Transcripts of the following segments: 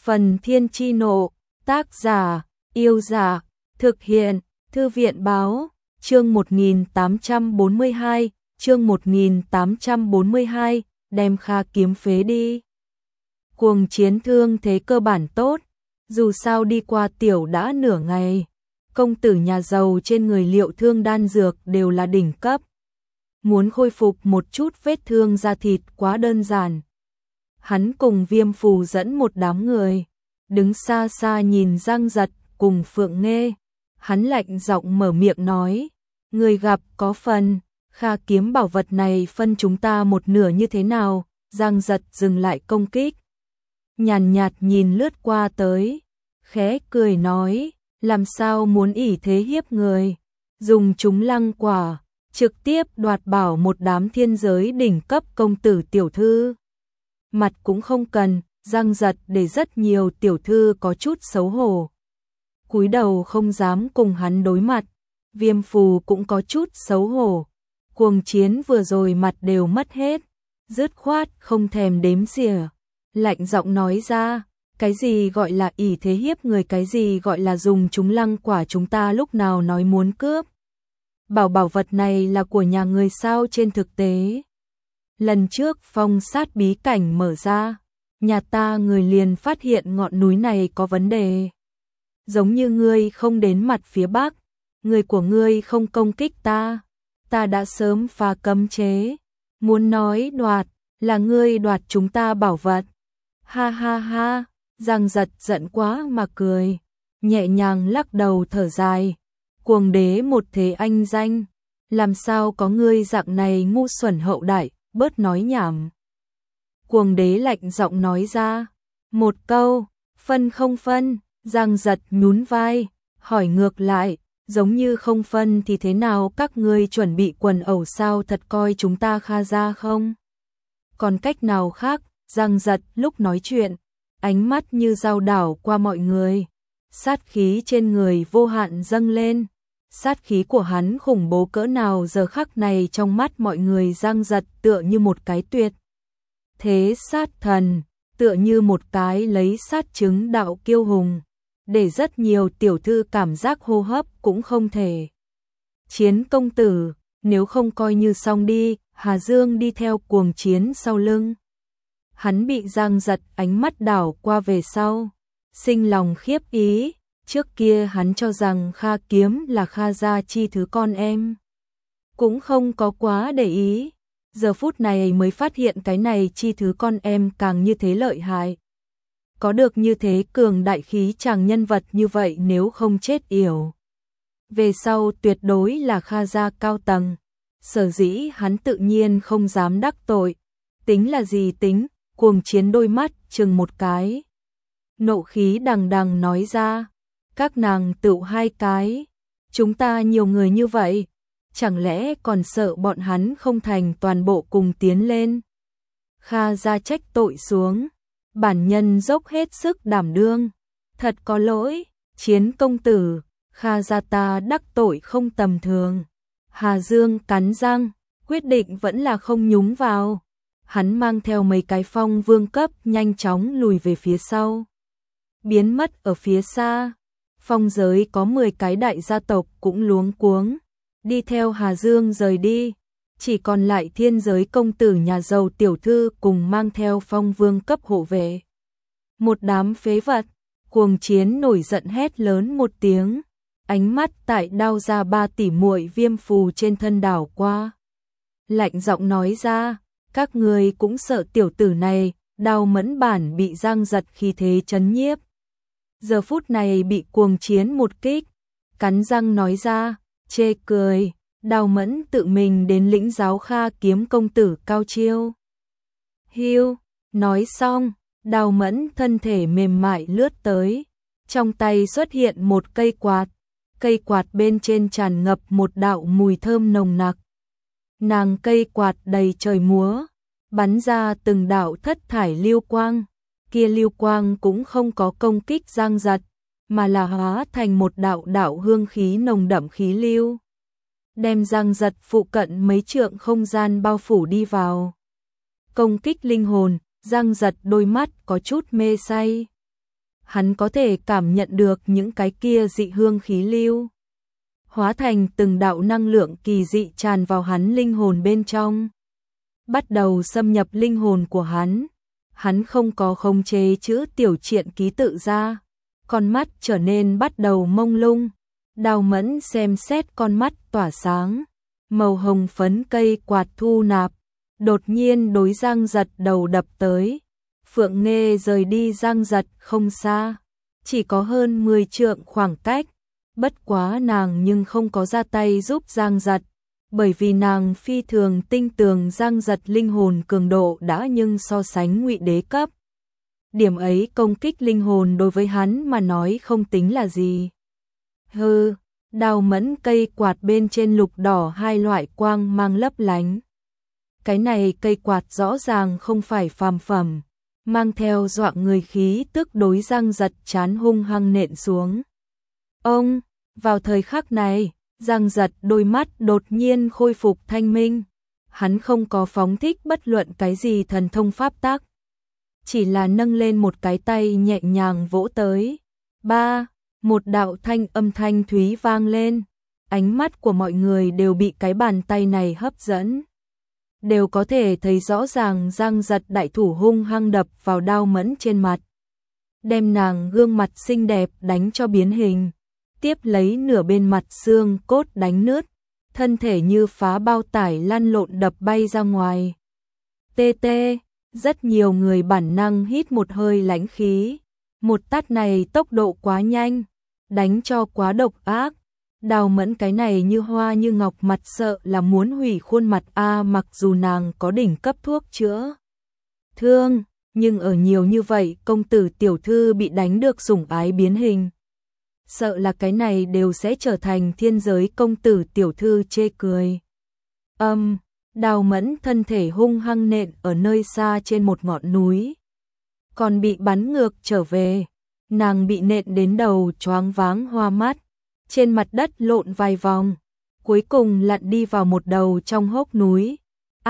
Phần Thiên Chi Nộ, tác giả, Yêu Giả, thực hiện, Thư viện Báo, chương 1842, chương 1842, đem Kha Kiếm phế đi. Cuồng Chiến thương thế cơ bản tốt, dù sao đi qua tiểu đã nửa ngày, công tử nhà giàu trên người liệu thương đan dược đều là đỉnh cấp. Muốn khôi phục một chút vết thương da thịt quá đơn giản. Hắn cùng Viêm Phù dẫn một đám người, đứng xa xa nhìn Giang Giật cùng Phượng Nghê. Hắn lạnh giọng mở miệng nói, người gặp có phần, Kha Kiếm bảo vật này phân chúng ta một nửa như thế nào? Giang Giật dừng lại công kích, nhàn nhạt nhìn lướt qua tới, khẽ cười nói, làm sao muốn ỷ thế hiếp người, dùng chúng lăng quả, trực tiếp đoạt bảo một đám thiên giới đỉnh cấp công tử tiểu thư. Mặt cũng không cần, Giang Giật để rất nhiều tiểu thư có chút xấu hổ, cúi đầu không dám cùng hắn đối mặt. Viêm Phù cũng có chút xấu hổ, Cuồng Chiến vừa rồi mặt đều mất hết, dứt khoát không thèm đếm xỉa, lạnh giọng nói ra, cái gì gọi là ỷ thế hiếp người, cái gì gọi là dùng chúng lăng quả, chúng ta lúc nào nói muốn cướp. Bảo vật này là của nhà người sao? Trên thực tế, lần trước phong sát bí cảnh mở ra, nhà ta người liền phát hiện ngọn núi này có vấn đề. Giống như ngươi không đến mặt phía bắc, người của ngươi không công kích ta, ta đã sớm phá cấm chế. Muốn nói đoạt, là ngươi đoạt chúng ta bảo vật. Ha ha ha, Giang Giật giận quá mà cười, nhẹ nhàng lắc đầu thở dài. Cuồng đế một thế anh danh, làm sao có ngươi dạng này ngu xuẩn hậu đại, bớt nói nhảm. Cuồng đế lạnh giọng nói ra, một câu, phân không phân. Giang Giật nhún vai, hỏi ngược lại, giống như không phân thì thế nào, các ngươi chuẩn bị quần ẩu sao, thật coi chúng ta Kha gia không? Còn cách nào khác? Giang Giật lúc nói chuyện, ánh mắt như dao đảo qua mọi người, sát khí trên người vô hạn dâng lên. Sát khí của hắn khủng bố cỡ nào giờ khắc này trong mắt mọi người, Giang Giật tựa như một cái tuyệt thế sát thần, tựa như một cái lấy sát chứng đạo kiêu hùng, để rất nhiều tiểu thư cảm giác hô hấp cũng không thể. Chiến công tử, nếu không coi như xong đi. Hà Dương đi theo Cuồng Chiến sau lưng. Hắn bị Giang Giật ánh mắt đảo qua về sau, sinh lòng khiếp ý. Trước kia hắn cho rằng Kha Kiếm là Kha gia chi thứ con em, cũng không có quá để ý. Giờ phút này mới phát hiện cái này chi thứ con em càng như thế lợi hại. Có được như thế cường đại khí chàng nhân vật như vậy, nếu không chết yểu, về sau tuyệt đối là Kha gia cao tầng. Sở dĩ hắn tự nhiên không dám đắc tội. Tính là gì tính? Cuồng Chiến đôi mắt chừng một cái, nộ khí đằng đằng nói ra, các nàng tựu hai cái, chúng ta nhiều người như vậy, chẳng lẽ còn sợ bọn hắn không thành toàn bộ cùng tiến lên? Kha gia trách tội xuống, bản nhân dốc hết sức đảm đương, thật có lỗi. Chiến công tử, Kha gia ta đắc tội không tầm thường. Hà Dương cắn răng, quyết định vẫn là không nhúng vào. Hắn mang theo mấy cái phong vương cấp nhanh chóng lùi về phía sau, biến mất ở phía xa. Phong giới có 10 cái đại gia tộc cũng luống cuống, đi theo Hà Dương rời đi. Chỉ còn lại thiên giới công tử nhà giàu tiểu thư cùng mang theo phong vương cấp hộ vệ. Một đám phế vật. Cuồng Chiến nổi giận hét lớn một tiếng, ánh mắt tại đao ra 3 tỷ muội Viêm Phù trên thân đảo qua, lạnh giọng nói ra, các người cũng sợ tiểu tử này? Đao Mẫn bản bị Giang Giật khí thế chấn nhiếp, giờ phút này bị Cuồng Chiến một kích, cắn răng nói ra, chê cười. Đao Mẫn tự mình đến lĩnh giáo Kha Kiếm công tử cao chiêu. Hiu, nói xong, Đao Mẫn thân thể mềm mại lướt tới, trong tay xuất hiện một cây quạt bên trên tràn ngập một đạo mùi thơm nồng nặc. Nàng cây quạt đầy trời múa, bắn ra từng đạo thất thải lưu quang, kia lưu quang cũng không có công kích Giang Giật, mà là hóa thành một đạo đạo hương khí nồng đậm khí lưu, đem Giang Giật phụ cận mấy trượng không gian bao phủ đi vào. Công kích linh hồn. Giang Giật đôi mắt có chút mê say. hắn có thể cảm nhận được những cái kia dị hương khí lưu, hóa thành từng đạo năng lượng kỳ dị tràn vào hắn linh hồn bên trong, bắt đầu xâm nhập linh hồn của hắn. Hắn không có khống chế chữ tiểu triện ký tự ra, con mắt trở nên bắt đầu mông lung. Đào Mẫn xem xét con mắt tỏa sáng, màu hồng phấn cây quạt thu nạp, đột nhiên đối Giang Giật đầu đập tới. Phượng Nghê rời đi Giang Giật không xa, chỉ có hơn 10 trượng khoảng cách, bất quá nàng nhưng không có ra tay giúp Giang Giật, bởi vì nàng phi thường tinh tường Giang Giật linh hồn cường độ đã nhưng so sánh Ngụy Đế cấp. Điểm ấy công kích linh hồn đối với hắn mà nói không tính là gì. Hừ, Đào Mẫn cây quạt bên trên lục đỏ hai loại quang mang lấp lánh. Cái này cây quạt rõ ràng không phải phàm phẩm, mang theo dọa người khí tức đối Giang Giật chán hung hăng nện xuống. Ông, vào thời khắc này, Giang Giật đôi mắt đột nhiên khôi phục thanh minh. Hắn không có phóng thích bất luận cái gì thần thông pháp tắc, chỉ là nâng lên một cái tay nhẹ nhàng vỗ tới. Ba, một đạo thanh âm thanh thúy vang lên. Ánh mắt của mọi người đều bị cái bàn tay này hấp dẫn. Đều có thể thấy rõ ràng Giang Giật đại thủ hung hăng đập vào Đào Mẫn trên mặt, đem nàng gương mặt xinh đẹp đánh cho biến hình, tiếp lấy nửa bên mặt xương cốt đánh nứt, thân thể như phá bao tải lăn lộn đập bay ra ngoài. Tê tê, rất nhiều người bản năng hít một hơi lãnh khí, một tát này tốc độ quá nhanh, đánh cho quá độc ác. Đào Mẫn cái này như hoa như ngọc mặt sợ là muốn hủy khuôn mặt a, mặc dù nàng có đỉnh cấp thuốc chữa thương, nhưng ở nhiều như vậy công tử tiểu thư bị đánh được sủng ái biến hình, sợ là cái này đều sẽ trở thành thiên giới công tử tiểu thư chê cười. Đào Mẫn thân thể hung hăng nện ở nơi xa trên một ngọn núi, còn bị bắn ngược trở về, nàng bị nện đến đầu choáng váng hoa mắt, trên mặt đất lộn vài vòng, cuối cùng lặn đi vào một đầu trong hốc núi.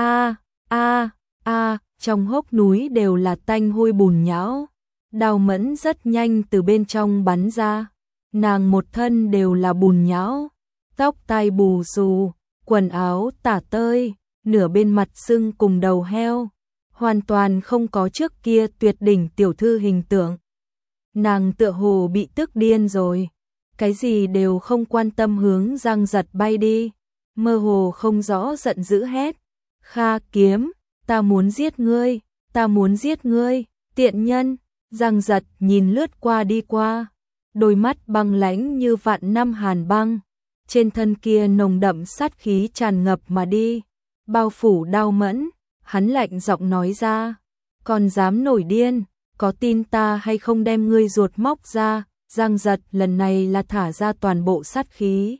Trong hốc núi đều là tanh hôi bùn nhão. Đào Mẫn rất nhanh từ bên trong bắn ra, nàng một thân đều là bùn nhão, tóc tai bù xù, quần áo tả tơi, nửa bên mặt sưng cùng đầu heo, hoàn toàn không có trước kia tuyệt đỉnh tiểu thư hình tượng. Nàng tựa hồ bị tức điên rồi, cái gì đều không quan tâm hướng Giang Giật bay đi, mơ hồ không rõ giận dữ hét: Kha Kiếm, ta muốn giết ngươi, ta muốn giết ngươi, tiện nhân. Giang Giật nhìn lướt qua đi qua, đôi mắt băng lãnh như vạn năm hàn băng, trên thân kia nồng đậm sát khí tràn ngập mà đi, bao phủ Đào Mẫn. Hắn lạnh giọng nói ra: còn dám nổi điên, có tin ta hay không đem ngươi ruột móc ra. Giang Giật lần này là thả ra toàn bộ sát khí.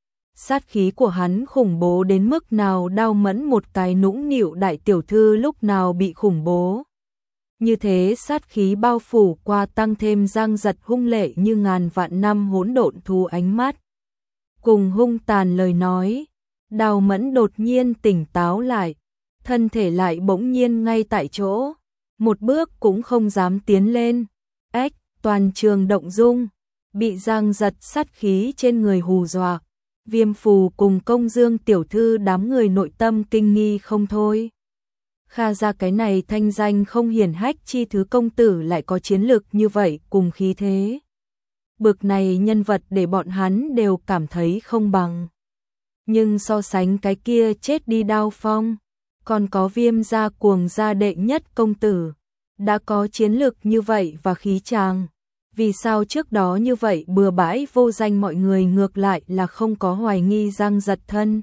Sát khí của hắn khủng bố đến mức nào, Đào Mẫn một cái nũng nịu đại tiểu thư lúc nào bị khủng bố. Như thế sát khí bao phủ qua, tăng thêm Giang Giật hung lệ như ngàn vạn năm hỗn độn thú ánh mắt, cùng hung tàn lời nói. Đào Mẫn đột nhiên tỉnh táo lại, thân thể lại bỗng nhiên ngay tại chỗ, một bước cũng không dám tiến lên. Ếch, toàn trường động dung, bị Giang Giật sát khí trên người hù dọa. Viêm Phù cùng Công Dương tiểu thư đám người nội tâm kinh nghi không thôi. Kha ra cái này thanh danh không hiển hách chi thứ công tử lại có chiến lực như vậy cùng khí thế. Bực này nhân vật để bọn hắn đều cảm thấy không bằng. Nhưng so sánh cái kia chết đi Đao Phong, còn có Viêm gia cuồng gia đệ nhất công tử, đã có chiến lực như vậy và khí tràng. Vì sao trước đó như vậy bừa bãi vô danh, mọi người ngược lại là không có hoài nghi Giang Giật thân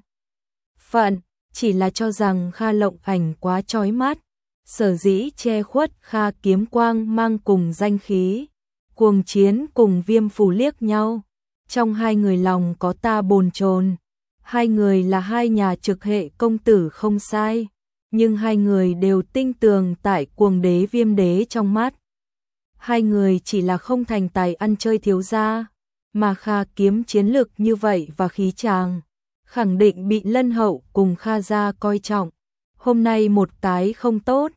phận, chỉ là cho rằng Kha Lộng Ảnh quá chói mắt, sở dĩ che khuất Kha Kiếm quang mang cùng danh khí. Cuồng Chiến cùng Viêm Phù liếc nhau, trong hai người lòng có ta bồn chồn. Hai người là hai nhà trực hệ công tử không sai, nhưng hai người đều tinh tường tại Cuồng Đế Viêm Đế trong mắt. Hai người chỉ là không thành tài ăn chơi thiếu gia, mà Kha Kiếm chiến lực như vậy và khí tràng, khẳng định bị Lân Hậu cùng Kha gia coi trọng. Hôm nay một cái không tốt,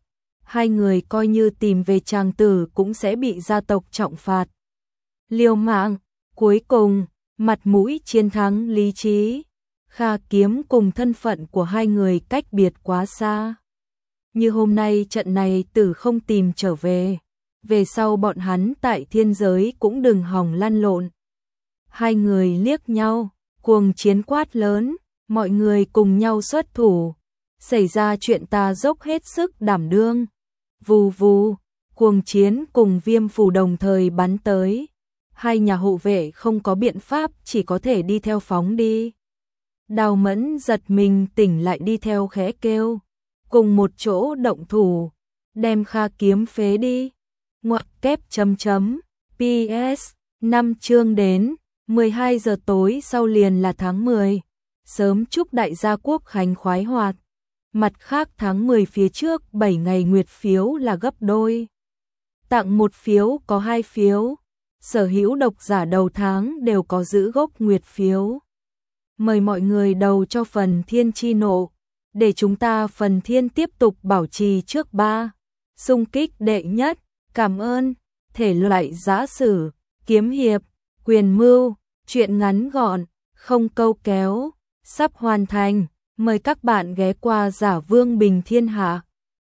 hai người coi như tìm về chàng tử cũng sẽ bị gia tộc trọng phạt. Liều mạng, cuối cùng, mặt mũi chiến thắng lý trí. Kha Kiếm cùng thân phận của hai người cách biệt quá xa. Như hôm nay trận này tử không tìm trở về. Về sau bọn hắn tại thiên giới cũng đừng hòng lăn lộn. Hai người liếc nhau, cuồng chiến quát lớn, mọi người cùng nhau xuất thủ. Xảy ra chuyện ta dốc hết sức đảm đương. Vù vù, cuồng chiến cùng Viêm Phù đồng thời bắn tới. Hai nhà hộ vệ không có biện pháp, chỉ có thể đi theo phóng đi. Đào Mẫn giật mình tỉnh lại đi theo khẽ kêu. Cùng một chỗ động thủ, đem Kha Kiếm phế đi. Ngoặc kép chấm chấm. PS, 5 chương đến, 12 giờ tối sau liền là tháng 10. Sớm chúc đại gia quốc khánh khoái hoạt. Mặt khác tháng 10 phía trước 7 ngày nguyệt phiếu là gấp đôi. Tặng một phiếu có 2 phiếu. Sở hữu độc giả đầu tháng đều có giữ gốc nguyệt phiếu. Mời mọi người đầu cho phần thiên chi nộ, để chúng ta phần thiên tiếp tục bảo trì trước 3. Xung kích đệ nhất, cảm ơn. Thể loại giã sử, kiếm hiệp, quyền mưu, truyện ngắn gọn, không câu kéo, sắp hoàn thành. Mời các bạn ghé qua Giả Vương Bình Thiên Hạ.